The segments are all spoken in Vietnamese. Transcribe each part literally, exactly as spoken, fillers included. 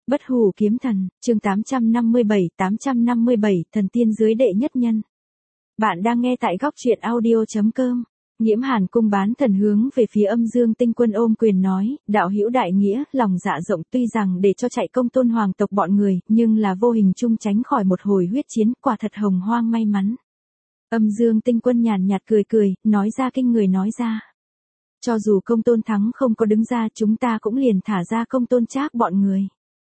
Bất hủ kiếm thần, chương tám trăm năm mươi bảy, tám trăm năm mươi bảy, thần tiên dưới đệ nhất nhân. Bạn đang nghe tại góc truyện audio chấm com. Nhiễm Hàn cung bán thần hướng về phía Âm Dương Tinh Quân ôm quyền nói, đạo hữu đại nghĩa, lòng dạ rộng, tuy rằng để cho chạy công tôn hoàng tộc bọn người, nhưng là vô hình chung tránh khỏi một hồi huyết chiến, quả thật hồng hoang may mắn. Âm Dương Tinh Quân nhàn nhạt cười cười, nói ra kinh người nói ra. Cho dù công tôn thắng không có đứng ra, chúng ta cũng liền thả ra công tôn trác bọn người.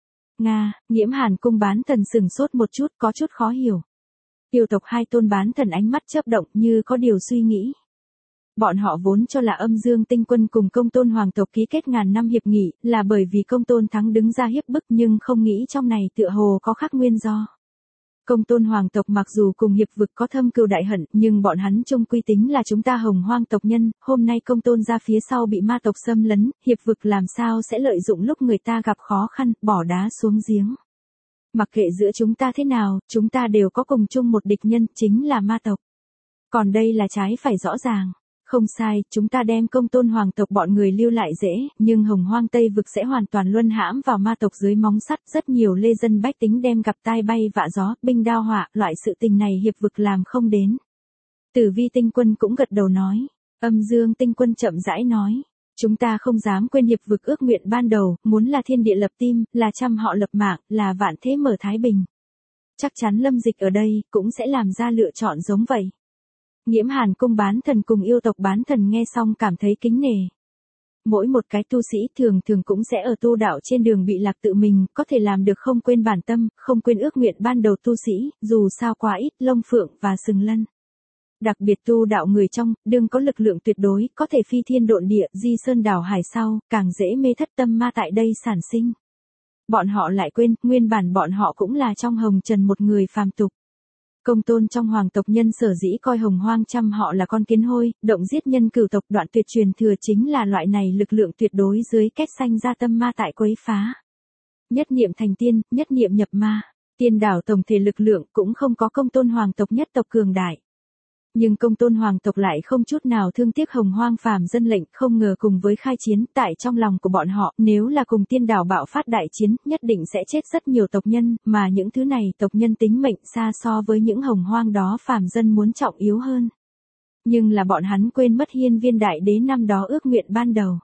Nga, Nhiễm Hàn cung bán thần sừng sốt một chút, có chút khó hiểu. Yêu tộc hai tôn bán thần ánh mắt chớp động như có điều suy nghĩ. Bọn họ vốn cho là Âm Dương Tinh Quân cùng công tôn hoàng tộc ký kết ngàn năm hiệp nghị, là bởi vì công tôn thắng đứng ra hiếp bức, nhưng không nghĩ trong này tựa hồ có khác nguyên do. Công tôn hoàng tộc mặc dù cùng hiệp vực có thâm cừu đại hận, nhưng bọn hắn chung quy tính là chúng ta hồng hoang tộc nhân, hôm nay công tôn ra phía sau bị ma tộc xâm lấn, hiệp vực làm sao sẽ lợi dụng lúc người ta gặp khó khăn, bỏ đá xuống giếng. Mặc kệ giữa chúng ta thế nào, chúng ta đều có cùng chung một địch nhân, chính là ma tộc. Còn đây là trái phải rõ ràng. Không sai, chúng ta đem công tôn hoàng tộc bọn người lưu lại dễ, nhưng hồng hoang Tây vực sẽ hoàn toàn luân hãm vào ma tộc dưới móng sắt, rất nhiều lê dân bách tính đem gặp tai bay vạ gió, binh đao họa, loại sự tình này hiệp vực làm không đến. Tử Vi Tinh Quân cũng gật đầu nói, Âm Dương Tinh Quân chậm rãi nói, chúng ta không dám quên hiệp vực ước nguyện ban đầu, muốn là thiên địa lập tim, là trăm họ lập mạng, là vạn thế mở thái bình. Chắc chắn Lâm Dịch ở đây, cũng sẽ làm ra lựa chọn giống vậy. Nhiễm Hàn cung bán thần cùng yêu tộc bán thần nghe xong cảm thấy kính nể. Mỗi một cái tu sĩ thường thường cũng sẽ ở tu đạo trên đường bị lạc tự mình, có thể làm được không quên bản tâm, không quên ước nguyện ban đầu tu sĩ, dù sao quá ít, lông phượng và sừng lân. Đặc biệt tu đạo người trong, đương có lực lượng tuyệt đối, có thể phi thiên độn địa, di sơn đảo hải sau, càng dễ mê thất tâm ma tại đây sản sinh. Bọn họ lại quên, nguyên bản bọn họ cũng là trong hồng trần một người phàm tục. Công tôn trong hoàng tộc nhân sở dĩ coi hồng hoang trăm họ là con kiến hôi, động giết nhân cửu tộc, đoạn tuyệt truyền thừa chính là loại này lực lượng tuyệt đối dưới kết sanh ra tâm ma tại quấy phá. Nhất niệm thành tiên, nhất niệm nhập ma, tiên đảo tổng thể lực lượng cũng không có công tôn hoàng tộc nhất tộc cường đại. Nhưng công tôn hoàng tộc lại không chút nào thương tiếc hồng hoang phàm dân lệnh, không ngờ cùng với khai chiến, tại trong lòng của bọn họ, nếu là cùng tiên đảo bạo phát đại chiến, nhất định sẽ chết rất nhiều tộc nhân, mà những thứ này tộc nhân tính mệnh xa so với những hồng hoang đó phàm dân muốn trọng yếu hơn. Nhưng là bọn hắn quên mất hiên viên đại đế năm đó ước nguyện ban đầu.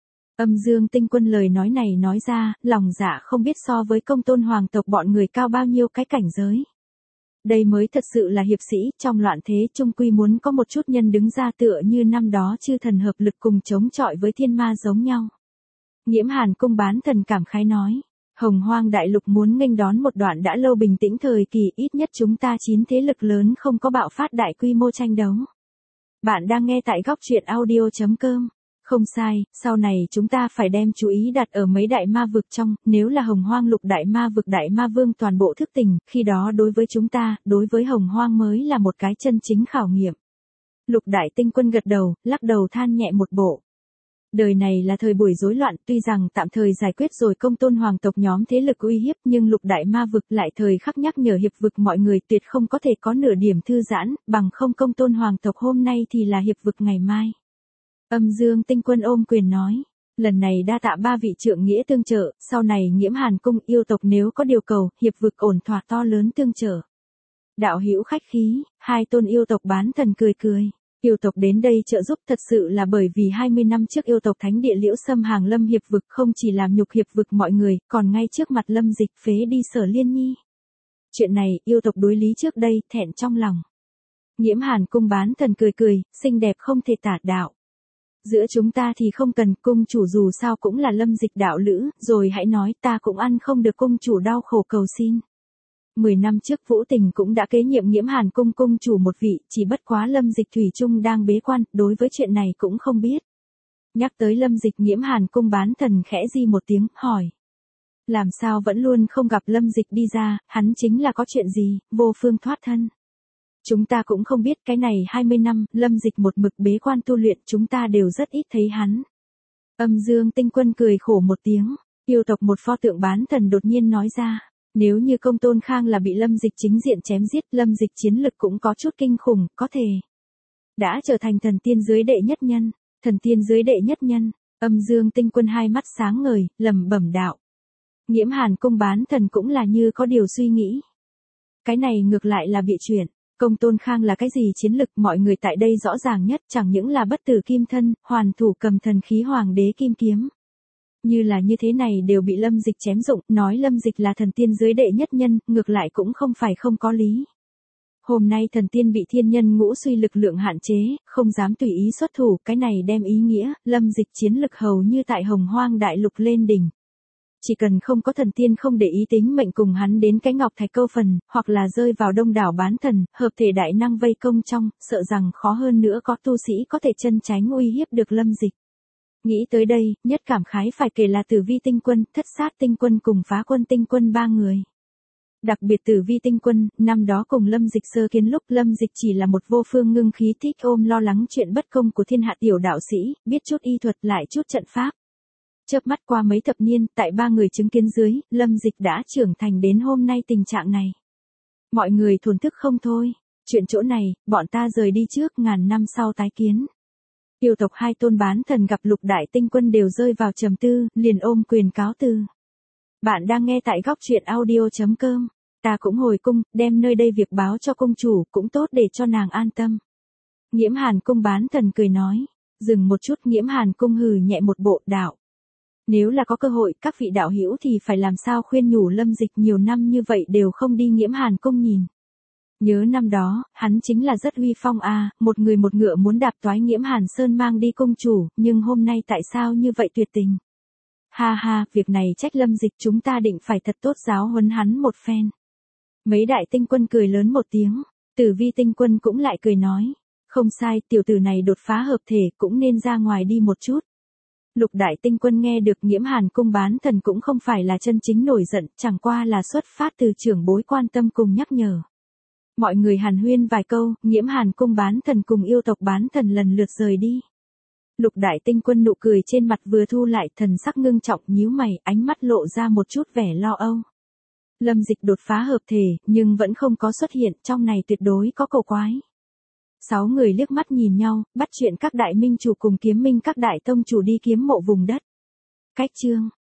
Âm Dương Tinh Quân lời nói này nói ra, lòng dạ không biết so với công tôn hoàng tộc bọn người cao bao nhiêu cái cảnh giới. Đây mới thật sự là hiệp sĩ, trong loạn thế chung quy muốn có một chút nhân đứng ra tựa như năm đó chư thần hợp lực cùng chống chọi với thiên ma giống nhau. Nhiễm Hàn cung bán thần cảm khái nói, hồng hoang đại lục muốn nghênh đón một đoạn đã lâu bình tĩnh thời kỳ, ít nhất chúng ta chín thế lực lớn không có bạo phát đại quy mô tranh đấu. Bạn đang nghe tại góc truyện audio chấm com. Không sai, sau này chúng ta phải đem chú ý đặt ở mấy đại ma vực trong, nếu là hồng hoang lục đại ma vực đại ma vương toàn bộ thức tỉnh, khi đó đối với chúng ta, đối với hồng hoang mới là một cái chân chính khảo nghiệm. Lục đại tinh quân gật đầu, lắc đầu than nhẹ một bộ. Đời này là thời buổi rối loạn, tuy rằng tạm thời giải quyết rồi công tôn hoàng tộc nhóm thế lực uy hiếp, nhưng lục đại ma vực lại thời khắc nhắc nhở hiệp vực mọi người tuyệt không có thể có nửa điểm thư giãn, bằng không công tôn hoàng tộc hôm nay thì là hiệp vực ngày mai. Âm Dương Tinh Quân ôm quyền nói, lần này đa tạ ba vị trượng nghĩa tương trợ, sau này Nhiễm Hàn cung yêu tộc nếu có điều cầu, hiệp vực ổn thỏa to lớn tương trợ. Đạo hữu khách khí, hai tôn yêu tộc bán thần cười cười, yêu tộc đến đây trợ giúp thật sự là bởi vì hai mươi năm trước yêu tộc thánh địa Liễu Sâm hàng lâm hiệp vực không chỉ làm nhục hiệp vực mọi người, còn ngay trước mặt Lâm Dịch phế đi Sở Liên Nhi. Chuyện này, yêu tộc đối lý trước đây, thẹn trong lòng. Nhiễm Hàn cung bán thần cười cười, xinh đẹp không thể tả đạo. Giữa chúng ta thì không cần, cung chủ dù sao cũng là Lâm Dịch đạo lữ, rồi hãy nói ta cũng ăn không được cung chủ đau khổ cầu xin. Mười năm trước Vũ Tình cũng đã kế nhiệm Nhiễm Hàn cung cung chủ một vị, chỉ bất quá Lâm Dịch thủy chung đang bế quan, đối với chuyện này cũng không biết. Nhắc tới Lâm Dịch, Nhiễm Hàn cung bán thần khẽ di một tiếng, hỏi. Làm sao vẫn luôn không gặp Lâm Dịch đi ra, hắn chính là có chuyện gì, vô phương thoát thân. Chúng ta cũng không biết, cái này hai mươi năm, Lâm Dịch một mực bế quan tu luyện, chúng ta đều rất ít thấy hắn. Âm Dương Tinh Quân cười khổ một tiếng, yêu tộc một pho tượng bán thần đột nhiên nói ra, nếu như công tôn khang là bị Lâm Dịch chính diện chém giết, Lâm Dịch chiến lực cũng có chút kinh khủng, có thể đã trở thành thần tiên dưới đệ nhất nhân, thần tiên dưới đệ nhất nhân. Âm Dương Tinh Quân hai mắt sáng ngời, lẩm bẩm đạo. Nghiễm Hàn cung bán thần cũng là như có điều suy nghĩ. Cái này ngược lại là bịa chuyện. Công Tôn Khang là cái gì chiến lực, mọi người tại đây rõ ràng nhất, chẳng những là bất tử kim thân, hoàn thủ cầm thần khí hoàng đế kim kiếm. Như là như thế này đều bị Lâm Dịch chém dụng, nói Lâm Dịch là thần tiên dưới đệ nhất nhân, ngược lại cũng không phải không có lý. Hôm nay thần tiên bị thiên nhân ngũ suy lực lượng hạn chế, không dám tùy ý xuất thủ, cái này đem ý nghĩa, Lâm Dịch chiến lực hầu như tại Hồng Hoang đại lục lên đỉnh. Chỉ cần không có thần tiên không để ý tính mệnh cùng hắn đến cái ngọc thạch câu phần, hoặc là rơi vào đông đảo bán thần, hợp thể đại năng vây công trong, sợ rằng khó hơn nữa có tu sĩ có thể chân tránh uy hiếp được Lâm Dịch. Nghĩ tới đây, nhất cảm khái phải kể là Tử Vi tinh quân, Thất Sát tinh quân cùng Phá Quân tinh quân ba người. Đặc biệt Tử Vi tinh quân, năm đó cùng Lâm Dịch sơ kiến lúc Lâm Dịch chỉ là một vô phương ngưng khí thích ôm lo lắng chuyện bất công của thiên hạ tiểu đạo sĩ, biết chút y thuật lại chút trận pháp. Chớp mắt qua mấy thập niên, tại ba người chứng kiến dưới, Lâm Dịch đã trưởng thành đến hôm nay tình trạng này. Mọi người thổn thức không thôi, chuyện chỗ này, bọn ta rời đi trước, ngàn năm sau tái kiến. Yêu tộc hai tôn bán thần gặp Lục Đại tinh quân đều rơi vào trầm tư, liền ôm quyền cáo từ. Bạn đang nghe tại góc truyện audio chấm com. Ta cũng hồi cung, đem nơi đây việc báo cho công chủ, cũng tốt để cho nàng an tâm. Nghiễm Hàn cung bán thần cười nói. Dừng một chút, Nghiễm Hàn cung hừ nhẹ một bộ, đạo. Nếu là có cơ hội, các vị đạo hữu thì phải làm sao khuyên nhủ Lâm Dịch, nhiều năm như vậy đều không đi Nghiễm Hàn cung nhìn. Nhớ năm đó, hắn chính là rất uy phong a, à, một người một ngựa muốn đạp toái Nghiễm Hàn Sơn mang đi công chủ, nhưng hôm nay tại sao như vậy tuyệt tình? Ha ha, việc này trách Lâm Dịch, chúng ta định phải thật tốt giáo huấn hắn một phen. Mấy đại tinh quân cười lớn một tiếng, Tử Vi tinh quân cũng lại cười nói, không sai, tiểu tử này đột phá hợp thể cũng nên ra ngoài đi một chút. Lục đại tinh quân nghe được Nghiễm Hàn cung bán thần cũng không phải là chân chính nổi giận, chẳng qua là xuất phát từ trưởng bối quan tâm cùng nhắc nhở. Mọi người hàn huyên vài câu, Nghiễm Hàn cung bán thần cùng yêu tộc bán thần lần lượt rời đi. Lục đại tinh quân nụ cười trên mặt vừa thu lại, thần sắc ngưng trọng nhíu mày, ánh mắt lộ ra một chút vẻ lo âu. Lâm Dịch đột phá hợp thể, nhưng vẫn không có xuất hiện, trong này tuyệt đối có cổ quái. Sáu người liếc mắt nhìn nhau, bắt chuyện các đại minh chủ cùng kiếm minh các đại tông chủ đi kiếm mộ vùng đất. Cách chương